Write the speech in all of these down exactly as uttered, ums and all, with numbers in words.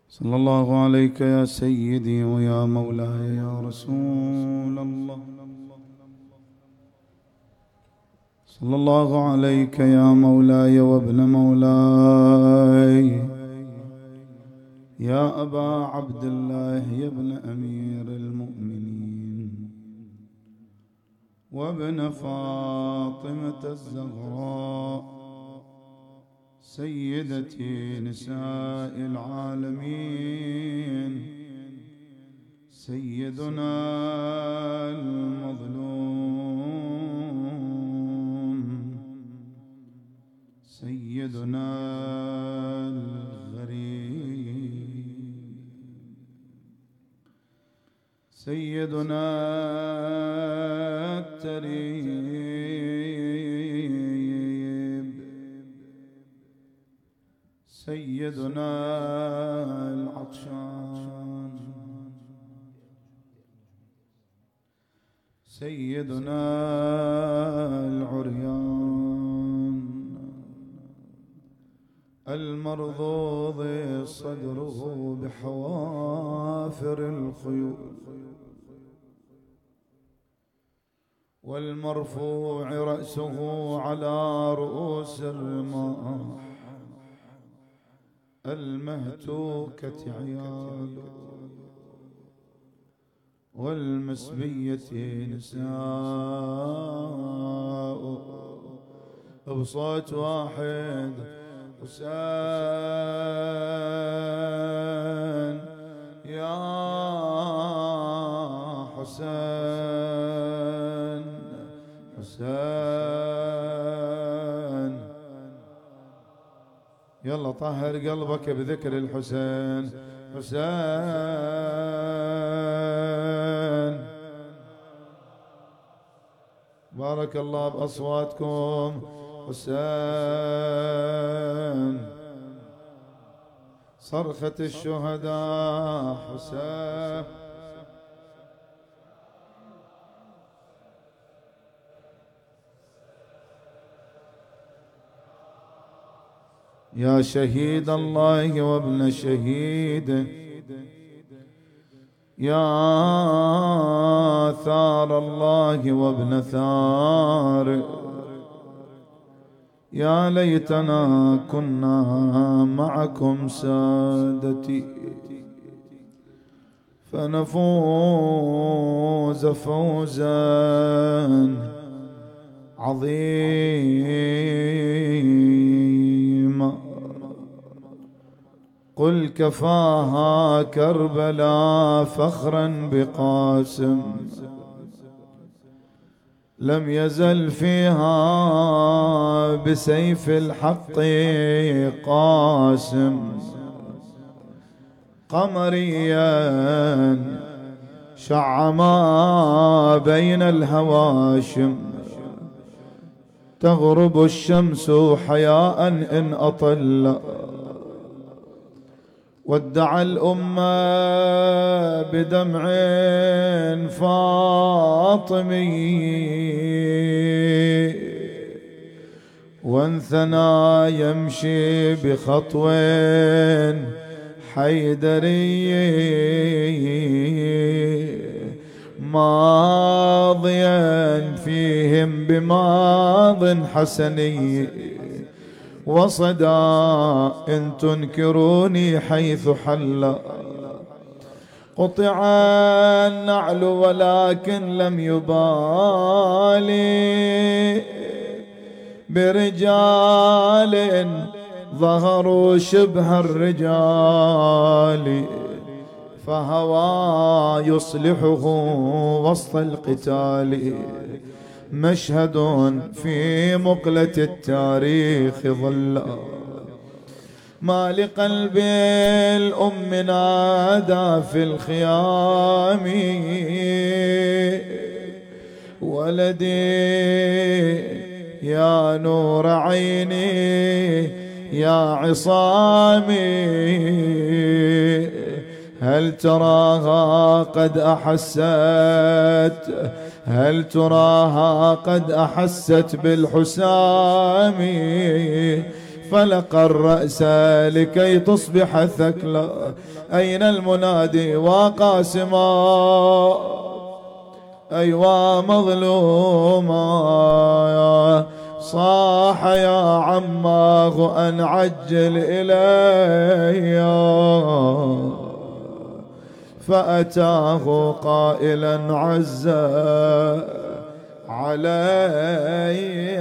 صلى الله عليك يا سيدي ويا مولاي يا رسول الله. صلى الله عليك يا مولاي وابن مولاي يا أبا عبد الله يا ابن أمير المؤمنين وابن فاطمة الزهراء سيدتي نساء العالمين، سيدنا المظلوم، سيدنا الغريب، سيدنا التريب، سيدنا العطشان، سيدنا العريان المرضوض صدره بحوافر الخيول والمرفوع رأسه على رؤوس الرماح المهتوكة عيال والمسبية نساء بصوت واحد حسين يا حسين حسين. يلا طهر قلبك بذكر الحسين. حسين بارك الله بأصواتكم. حسين صرخة الشهداء. حسين يا شهيد الله وابن شهيد، يا ثار الله وابن ثار، يا ليتنا كنا معكم سادتي فنفوز فوزا عظيما. قل كفاها كربلاء فخرا بقاسم، لم يزل فيها بسيف الحق قاسم. قمريا شع ما بين الهواشم، تغرب الشمس حياء إن أطل. ودع الأمة بدمع فاطمي، وانثنى يمشي بخطو حيدري، ماضيا فيهم بماض حسني، وصدى إن تنكروني حيث حل. قطع النعل ولكن لم يبالي برجال ظهروا شبه الرجال، فهوى يصلحه وسط القتال. مشهد في مقلة التاريخ ظل، ما لقلب الأم نادى في الخيام. ولدي يا نور عيني يا عصامي، هل تراها قد أحست، هل تراها قد أحست بالحسام فلق الرأس لكي تصبح ثكلا. أين المنادي وقاسما أيوا مظلوما صاح يا عماه أن عجل إلي فأتاه قائلا عزا علي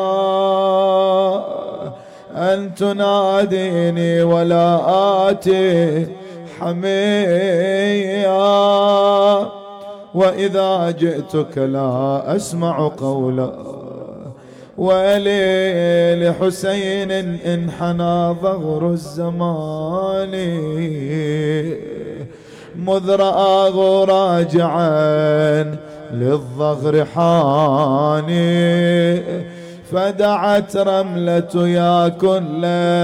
أن تناديني ولا آتي حميا وإذا جئتك لا أسمع قولا ولي لحسين انحنى ظهر الزمان مذ رآه راجعا للظهر حاني فدعت رملة يا كل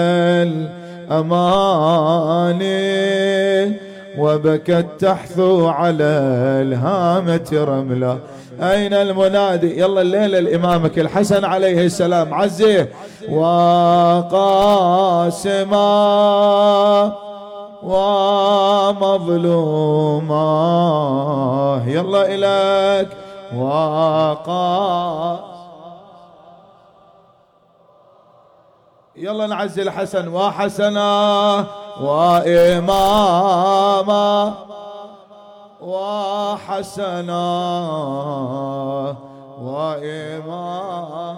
الأماني وبكت تحثو على الهامة رملة. أين المنادي؟ يلا الليلة لإمامك الحسن عليه السلام عزيه وقاسما ومظلوما يلا إليك وقا يلا نعزي الحسن وحسنا وإماما وحسنا وإماما.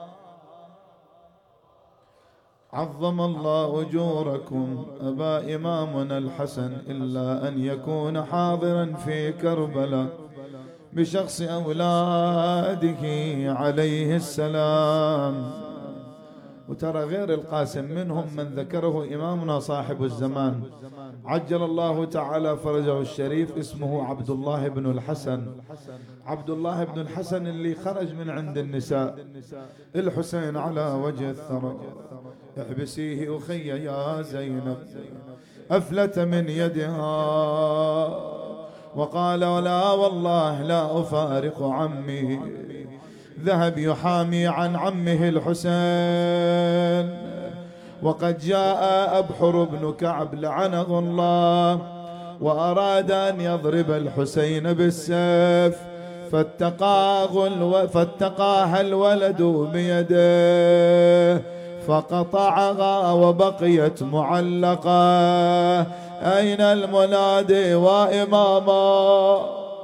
عظم الله أجوركم أبا إمامنا الحسن إلا أن يكون حاضرا في كربلاء بشخص أولاده عليه السلام. وترى غير القاسم منهم من ذكره إمامنا صاحب الزمان عجل الله تعالى فرجه الشريف اسمه عبد الله بن الحسن. عبد الله بن الحسن اللي خرج من عند النساء الحسين على وجه الثرى احبسيه أخي يا زينب أفلت من يدها وقال ولا والله لا أفارق عمي ذهب يحامي عن عمه الحسين وقد جاء أبحر بن كعب لعنه الله وأراد أن يضرب الحسين بالسيف فاتقاه فاتقاها الولد بيده فقطعها وبقيت معلقة. أين المنادي وإماما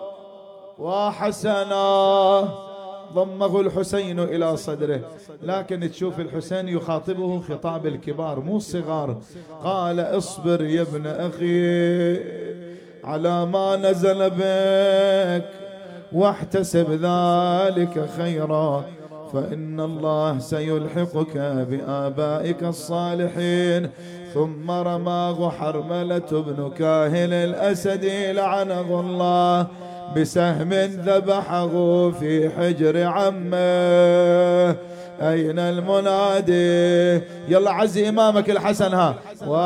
وحسنا؟ ضمه الحسين إلى صدره لكن تشوف الحسين يخاطبه خطاب الكبار مو الصغار. قال اصبر يا ابن أخي على ما نزل بك واحتسب ذلك خيرا فإن الله سيلحقك بآبائك الصالحين. ثم رماه حرملة بن كاهل الأسدي لعنه الله بسهم ذبحه في حجر عمه. أين المنادي؟ يلا عزي إمامك الحسن ها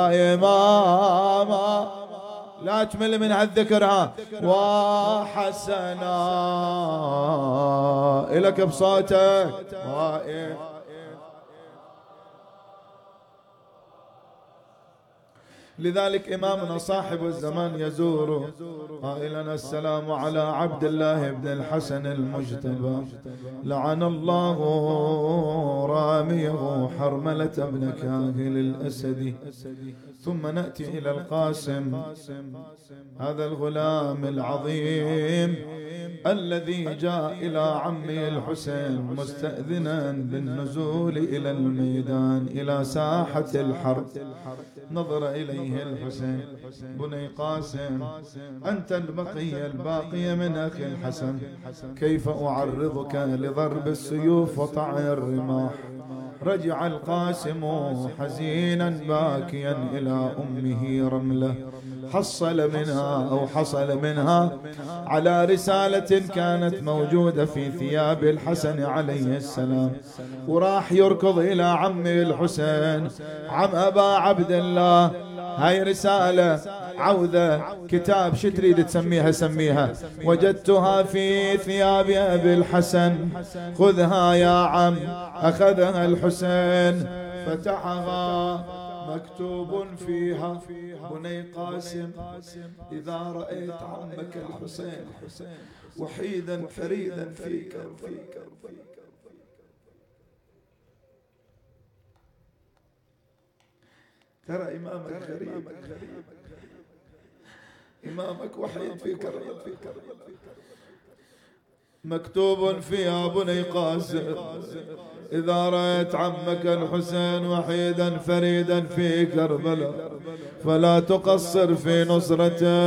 وإماما لا تمل من هالذكر ها وحسنا إلك بصوتك وإماما. لذلك إمامنا صاحب الزمان يزور قائلا السلام على عبد الله بن الحسن المجتبى لعن الله راميه حرملة بن كاهل الأسدي. ثم نأتي إلى القاسم هذا الغلام العظيم الذي جاء إلى عمه الحسين مستأذنا بالنزول إلى الميدان إلى ساحة الحرب. نظر إليه الحسين بني قاسم أنت البقية الباقية من أخي الحسن كيف أعرضك لضرب السيوف وطعن الرماح؟ رجع القاسم حزينا باكيا إلى أمه رملة حصل منها أو حصل منها على رسالة كانت موجودة في ثياب الحسن عليه السلام وراح يركض إلى عمه الحسين عم أبا عبد الله هاي رسالة عوذة كتاب شو تريد تسميها سميها وجدتها في ثياب أبي الحسن خذها يا عم. أخذها الحسين فتحها مكتوب فيها: بني قاسم، إذا رأيت عمك الحسين وحيدا فريدا فيك فيك ترى إمامك غريب، إمامك وحيد في كربلاء. مكتوب فيها: بني قاسم، إذا رأيت عمك الحسين وحيدا فريدا في كربلاء فلا تقصر في نصرته.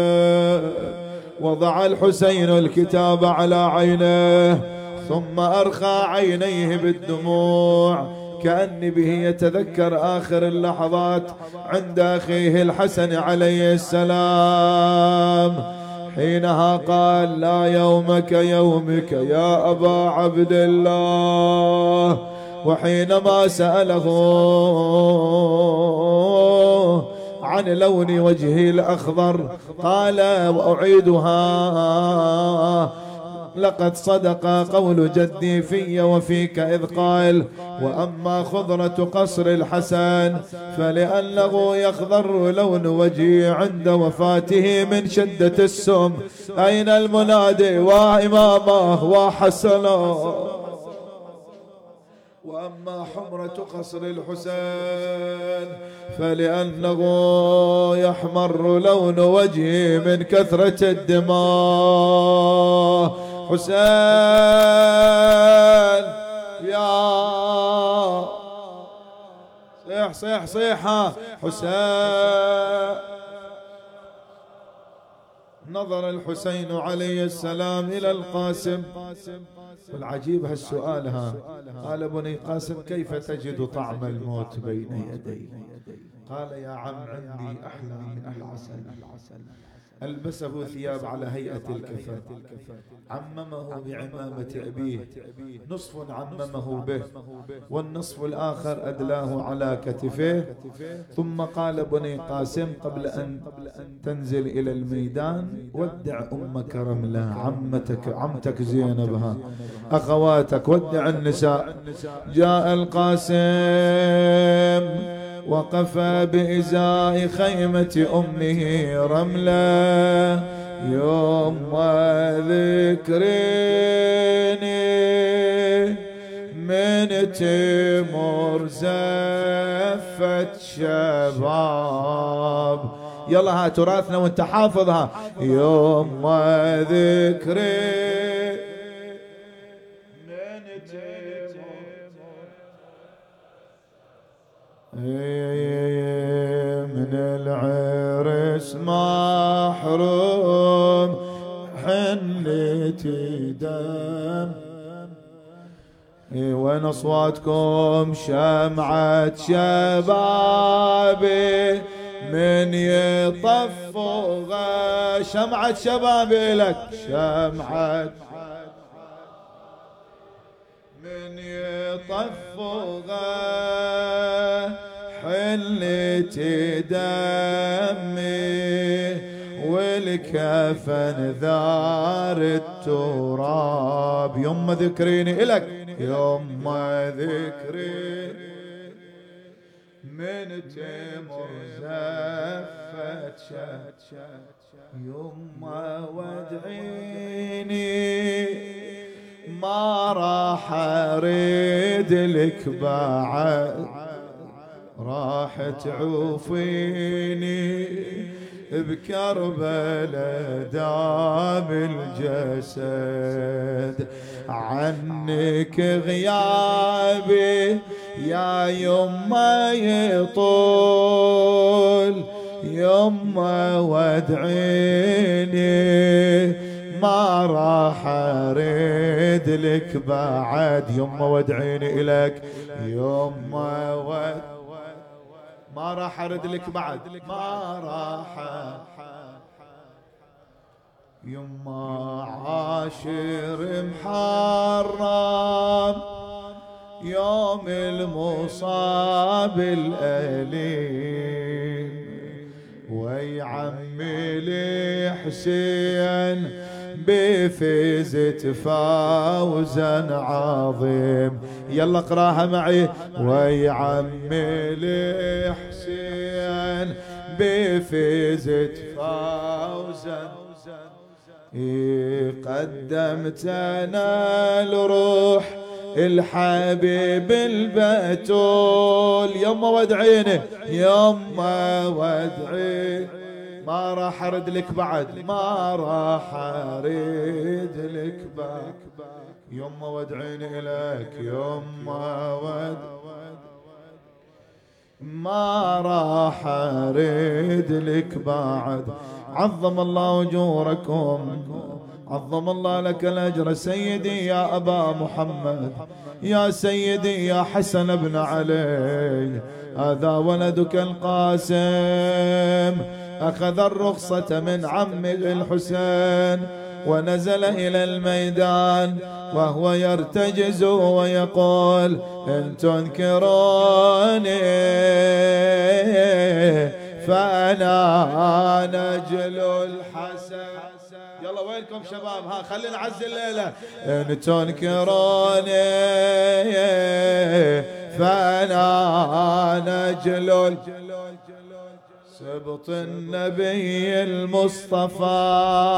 وضع الحسين الكتاب على عينيه ثم أرخى عينيه بالدموع كأن به يتذكر آخر اللحظات عند أخيه الحسن عليه السلام. حينها قال: لا يومك يومك يا أبا عبد الله. وحينما سأله عن لون وجهه الأخضر قال: وأعيدها: لقد صدق قول جدي في وفيك إذ قال: وأما خضرة قصر الحسن فلأنه يخضر لون وجهه عند وفاته من شدة السم. أين المنادي وإمامه وحسنه؟ وأما حمرة قصر الحسين فلأنه يحمر لون وجهه من كثرة الدماء. حسين يا صيح صيح صيحة حسين. نظر الحسين عليه السلام إلى القاسم. والعجيب هالسؤال ها. قال: بني قاسم، كيف تجد طعم الموت بين يدي؟ قال: يا عم، عندي أحلى من العسل. ألبسه ثياب على هيئة الكفن، عممه بعمامة أبيه، نصف عممه به والنصف الآخر أدلاه على كتفيه. ثم قال: بني قاسم، قبل أن تنزل إلى الميدان ودع أمك رملة، عمتك عمتك زينبها، أخواتك، ودع النساء. جاء القاسم وقف بإزاء خيمة أمه رملة. يوم وذكريني من تمر زفت شباب. يلا ها تراثنا وانت حافظها. يوم وذكريني من من العرس محروم حنتي دم. وين اصواتكم؟ شمعة شبابي من يطفغ. شمعة شبابي لك، شمعة من يطفغ حلتي دمي والكفن ذار التراب. يوم ذكريني إلك، يوم ذكريني من تمر زفت شات. يوم ودعيني ما راح أريد لك بعد، راح تعوفيني بكربلاء دام الجسد. عنك غيابي يا يما يطول، يما وادعيني ما راح اريد لك بعد. يما وادعيني الك، يما ود ما راح ارد لك بعد، ما راح. يما عاشر محرم يوم المصاب الأليم، ويعمي لي حسين بفزت فوزا عظيم. يلا اقراها معي. ويا عمي الحسين بفزت فوزا قدمت انا الروح الحبيب البتول. يما وادعيني يما وادعي ما راح ارد لك بعد ما راح اريد لك بعد. يما وادعيني اليك يما وادعي ما راح اريد لك بعد. عظم الله اجوركم عظم الله لك الأجر سيدي يا أبا محمد يا سيدي يا حسن بن علي. هذا ولدك القاسم أخذ الرخصة من عمه الحسين ونزل إلى الميدان وهو يرتجز ويقول إن تنكروني فأنا نجل الحسن. يلا وينكم شباب؟ ها خلينا نعزي الليلة. إن تنكروني فأنا نجل سبط النبي المصطفى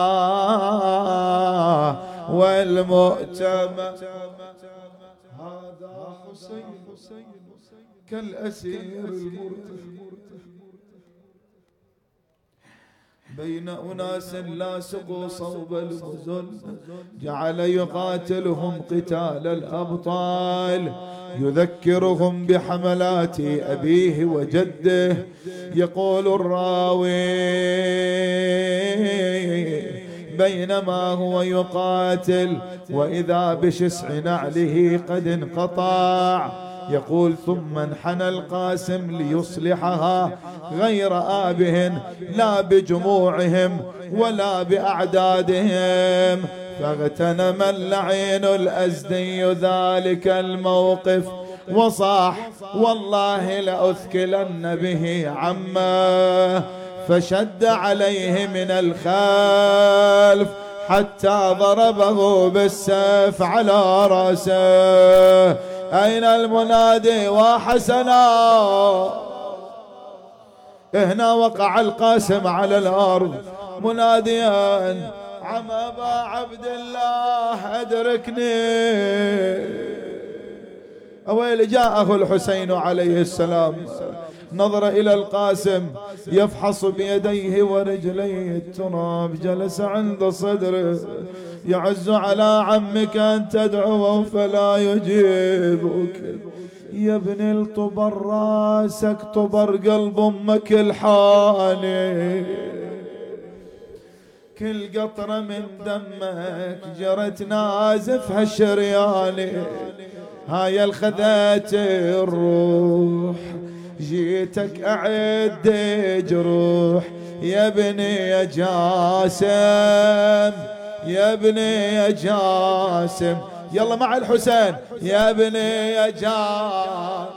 والمؤتمن. هذا حسين كالأسير المرتهن بين أناس لاصقوا صوب المزن جعل يقاتلهم قتال الأبطال يذكرهم بحملات أبيه وجده. يقول الراوي بينما هو يقاتل وإذا بشسع نعله قد انقطع. يقول ثم انحنى القاسم ليصلحها غير آبهن لا بجموعهم ولا بأعدادهم. فاغتنم اللعين الأزدي ذلك الموقف وصاح والله لأثكلن به عمه. فشد عليه من الخلف حتى ضربه بالسيف على رأسه. أين المنادي وحسنا؟ هنا وقع القاسم على الأرض مناديا عم أبا عبد الله أدركني. أويل جاءه الحسين عليه السلام نظر إلى القاسم يفحص بيديه ورجليه التراب جلس عند صدره يعز على عمك أن تدعوه فلا يجيبك. يا ابن الطبر راسك طبر قلب أمك الحاني كل قطرة من دمك جرت نازفها الشرياني. هاي الخذت الروح جيتك أعد جروح يا ابني يا جاسم يا ابني يا جاسم. يلا مع الحسين يا ابني يا جاسم.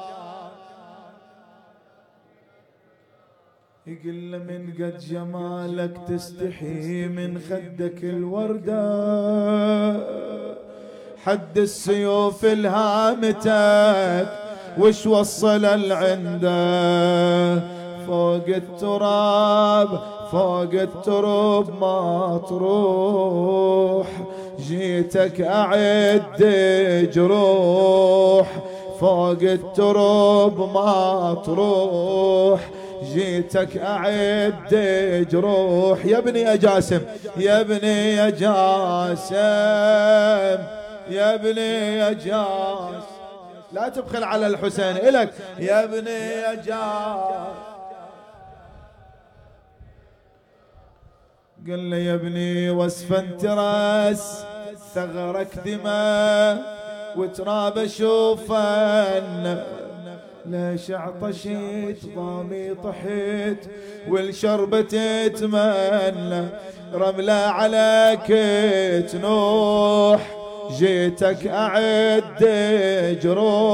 يقول من قد جمالك تستحي من خدك الوردة حد السيوف الهامتك وش وصل العنده. فوق التراب فوق التراب ما تروح جيتك أعد جروح. فوق التراب ما تروح جيتك أعد جروح. يا ابني يا جاسم يا ابني يا جاسم يا ابني يا جاسم. لا تبخل على الحسين إلك يا ابني يا جاسم. قل لي يا ابني وصفا تراس ثغرك دماء وتراب شوفا ليش عطشيت ضامي طحيت والشربة تتمنى رملة عليك تنوح جيتك أعد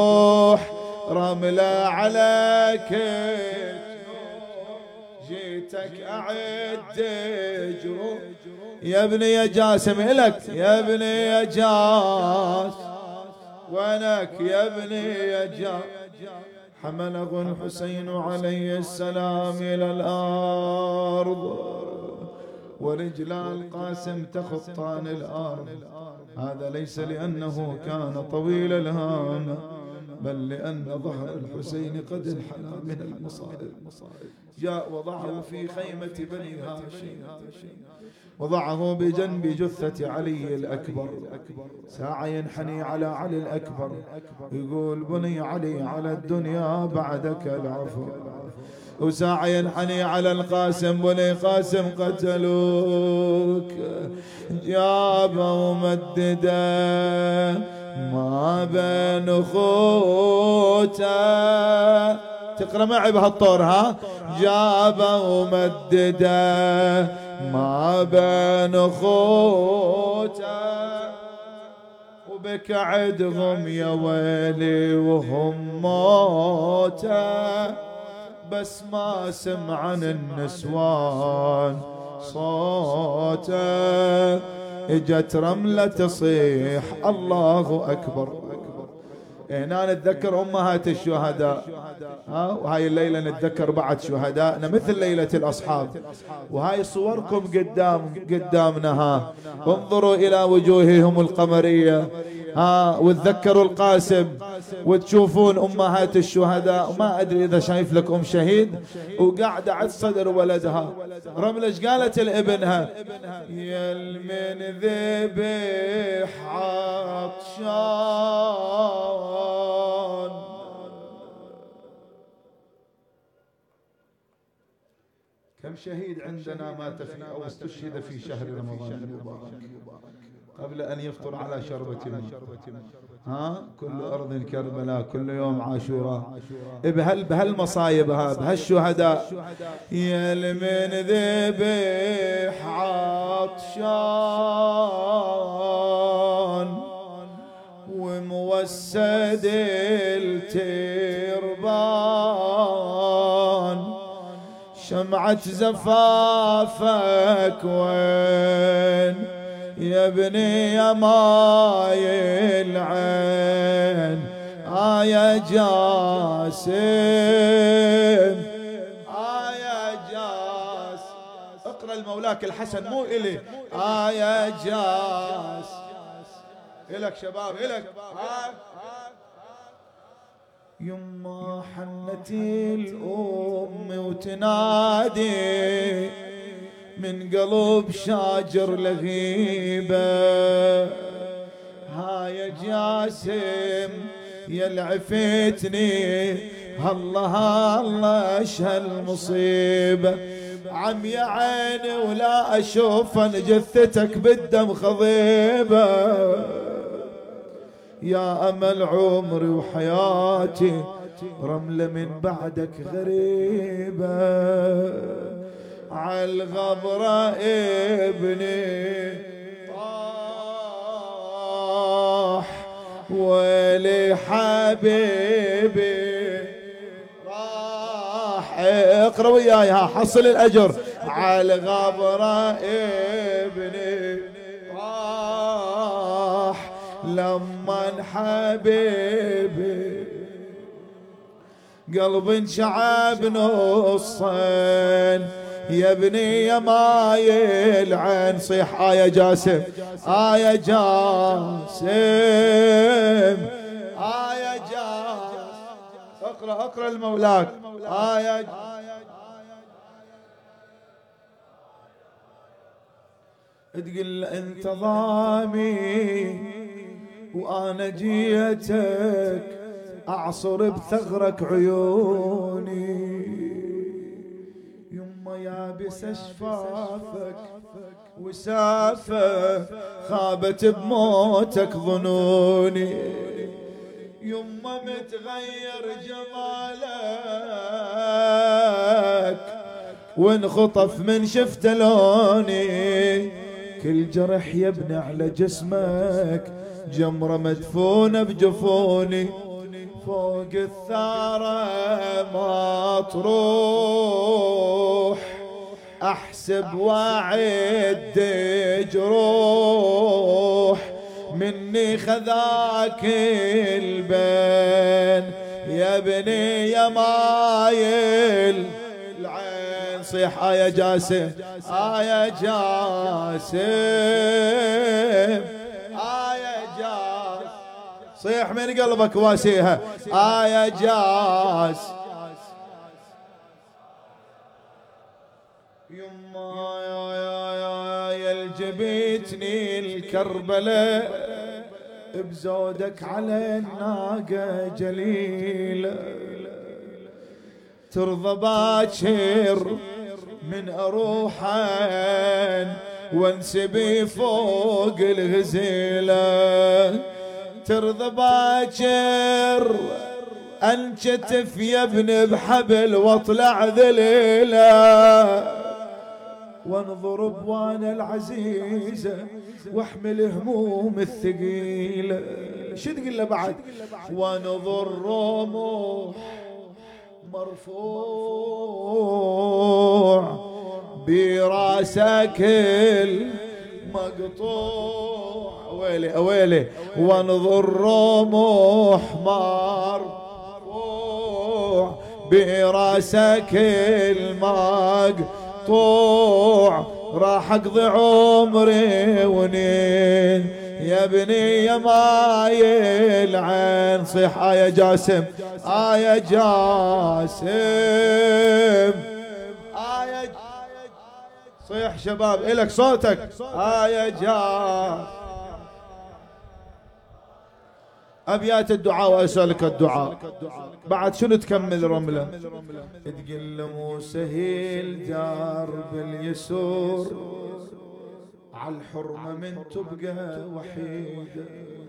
جروح رملة عليك تنوح جيتك جيتك أعد جروح يا ابني يا جاسم إلك يا ابني يا جاس وينك يا ابني يا جاس. حمله الحسين عليه السلام إلى الأرض ورجلا القاسم تخطان الأرض. هذا ليس لأنه كان طويل الهام بل لأن ظهر الحسين قد انحنى من المصائب. جاء وضعه في خيمة بني هاشم وضعه بجنب جثة علي الأكبر. ساعة ينحني على علي الأكبر يقول بني علي على الدنيا بعدك العفو. وساعة ينحني على القاسم بني قاسم قتلوك. جابه ومدده ما بين اخوته. تقرأ معي بهالطور ها. جابه ومدده ما بين اخوته وبك عدهم يا ويلي وهم موته. بس ما سمع عن النسوان صوته. اجت رملة تصيح الله أكبر. هنا نتذكر أمهات الشهداء ها. وهاي الليلة نتذكر بعد شهدائنا مثل ليلة الأصحاب. وهاي صوركم قدام قدامنا ها. انظروا إلى وجوههم القمرية ها وتذكروا القاسم وتشوفون أمهات الشهداء. وما أدري إذا شايف لك أم شهيد وقاعدة على صدر ولدها. رملة ايش قالت لابنها؟ يا المن ذبح عطشان. كم شهيد عندنا مات في أو استشهد في شهر رمضان المبارك قبل أن يفطر على شربة ماء ها. كل أرض كربلاء كل يوم عاشوراء. بهال بهالمصايبها بهالشهداء. يا المن ذبح عطشان وموسد التربان. شمعة زفافك وين يا ابني يا ماي العين. آه يا جاسم آه يا جاس. اقرأ المولاك الحسن مو إلي. آه يا جاس إلك شباب إلك. آه يما حنتي الأم وتنادي من قلب شاجر لغيبة. ها يا جاسم يا العفتني الله الله ايش هالمصيبة. عم يا عيني ولا اشوف ان جثتك بالدم خضيبة. يا امل عمري وحياتي رملة من بعدك غريبة. عالغبرة ابني طاح ويلي حبيبي راح. اقرأ وياي ها حصل الأجر. عالغبرة ابني طاح لما حبيبي قلب انشعب نصين. يا ابني يا ماي العين صيح. آه يا جاسم آه يا جاسم آه يا جاسم. اقرأ اقرأ المولاك. آه يا جاسم. تقول انت ضامي وانا جيتك اعصر بثغرك عيوني. يما يابس اشفافك وسافة خابت بموتك ظنوني. يما متغير جمالك وانخطف من شفت لوني. كل جرح يبني على جسمك جمرة مدفونة بجفوني. فوق الثارة مطروح احسب واعد جروح مني خذاك البين يا ابني يا مايل العين. صيح آية جاسم آية جاسم آية جاسم، صيح من قلبك واسيها آية جاسم. يما يا يا يا يا الجبيتني الكربلاء بزودك على الناقة جليلة، ترضى باكر من اروحن وانسبي فوق الغزيلة، ترضى باكر انكتف يا ابن بحبل واطلع ذليلة، وانضرب وانا العزيزة واحمل هموم الثقيلة. شو تقول له بعد؟ وانظر رموح مرفوع براسك المقطوع، ويلي ويلي، وانظر رموح مرفوع براسك المقطوع، راح اقضي عمري ونين يا ابني يا مايل عين. صيح آية جاسم آية جاسم آية، صيح شباب إلك صوتك آية جاسم. أبيات الدعاء وأسألك الدعاء بعد شنو تكمل رملة؟ تقل مو سهيل درب اليسور على الحرمة من تبقى وحيدة.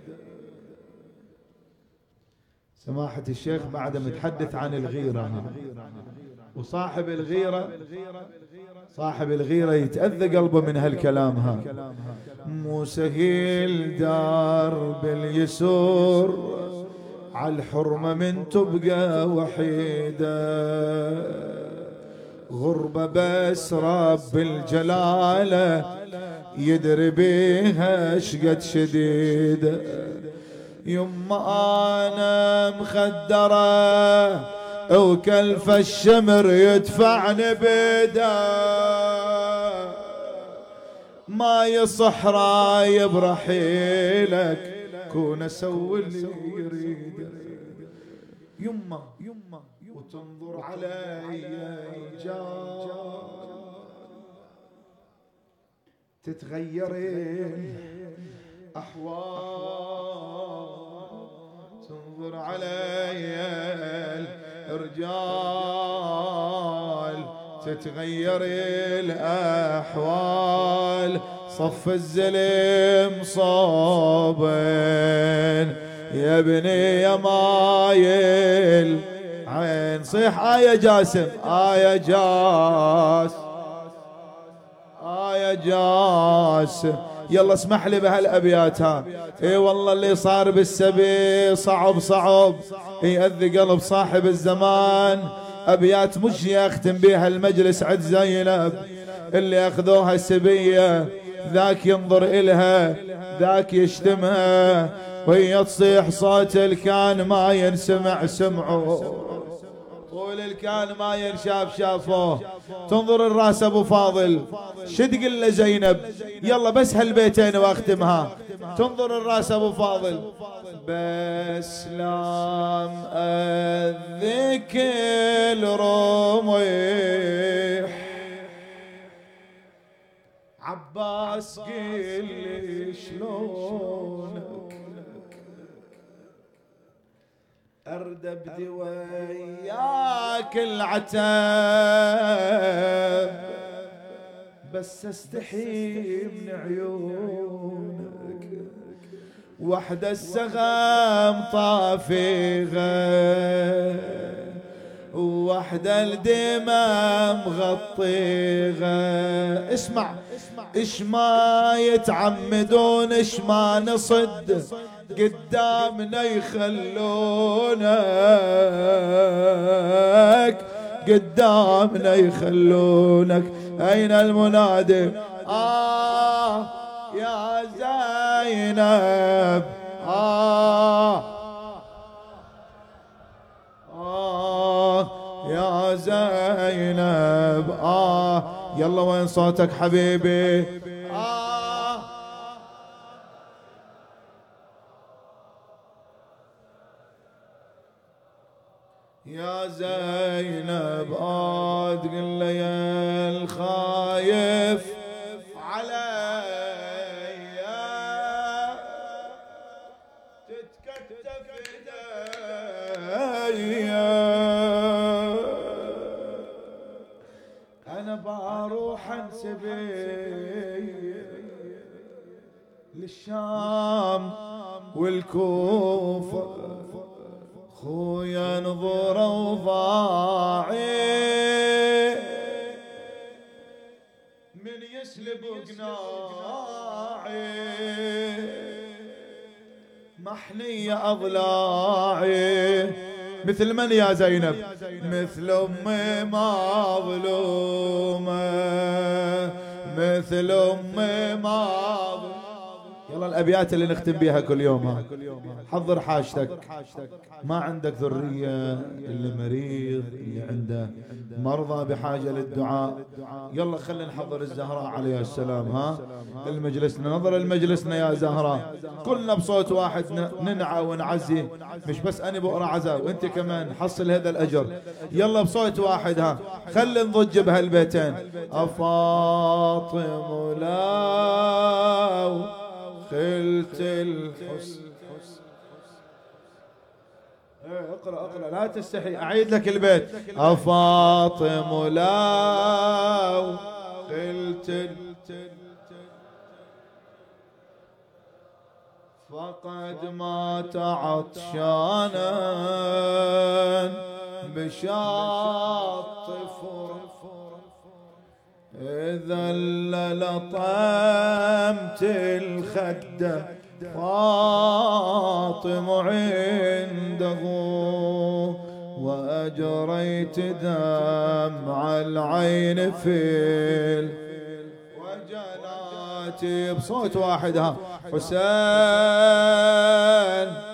سماحة الشيخ بعد متحدث عن الغيرة، وصاحب الغيرة صاحب الغيرة يتأذى قلبه من هالكلام ها. مو سهيل درب اليسور على الحرمة من تبقى وحيدة، غربة بس رب الجلالة يدري بيها شقد شديدة. يما أنا مخدرة وكلف الشمر يدفعني بيده، ما يصح رايب رحيلك كون اسوي اللي يريده. يما يما وتنظر علي الجار تتغيرين احوال، تنظر علي الرجال تتغير الأحوال، صف الزلم صوبين يا ابني يا مايل عين. صيح آية جاسم آية جاس آية جاسم. يلا اسمح لي بهالابيات ها. اي والله اللي صار بالسبي صعب صعب يأذي قلب صاحب الزمان. ابيات مش اختم بها المجلس عد زينب اللي اخذوها السبيه، ذاك ينظر الها ذاك يشتمها، وهي تصيح صوت الكان ما ينسمع سمعه، طول الكان ما ينشاف شافوه. تنظر الراس ابو فاضل شو تقول له زينب؟ يلا بس هالبيتين واختمها. تنظر الراس ابو فاضل بس لام اذك الرميح عباس قل لي شلونك ارد ابدي وياك العتاب، بس استحي من عيونك وحدة السغام طافيغة وحدة الدمى مغطيغة. اسمع اش ما يتعمدون اش ما نصد قدامنا يخلونك، قدامنا يخلونك أين المنادي؟ آه يا زينب، آه آه يا زينب، آه يلا وين صوتك حبيبي؟ آه يا زينب، آه تقول لي يا الخايف علي تتكتف ايدي، انا بروح انسبي للشام والكوفة، خويا نظر وضاعي من يسلب قناعي، محنية أضلاعي مثل من يا زينب؟ مثل أمي مظلومة، مثل أمي مظلومة. يلا الأبيات اللي نختم بيها كل يوم، ها حضر حاجتك، ما عندك ذرية، اللي مريض، اللي عنده مرضى بحاجة للدعاء، يلا خلينا نحضر الزهراء عليها السلام. ها المجلسنا، نظر المجلسنا يا زهراء، كلنا بصوت واحد ننعى ونعزي، مش بس أنا بقرأ عزاء وانت كمان حصل هذا الأجر. يلا بصوت واحد، ها خلينا نضج بهالبيتين. أفاطم لا خلت الحسن، اقرأ اقرأ لا تستحي، أعيد لك البيت. أفاطم لا خلت فقد مات عطشانا بشاط فرح، إذا لطمت الخدة فاطم عنده، وأجريت دمع العين في وجناتي. بصوت واحد، ها حسين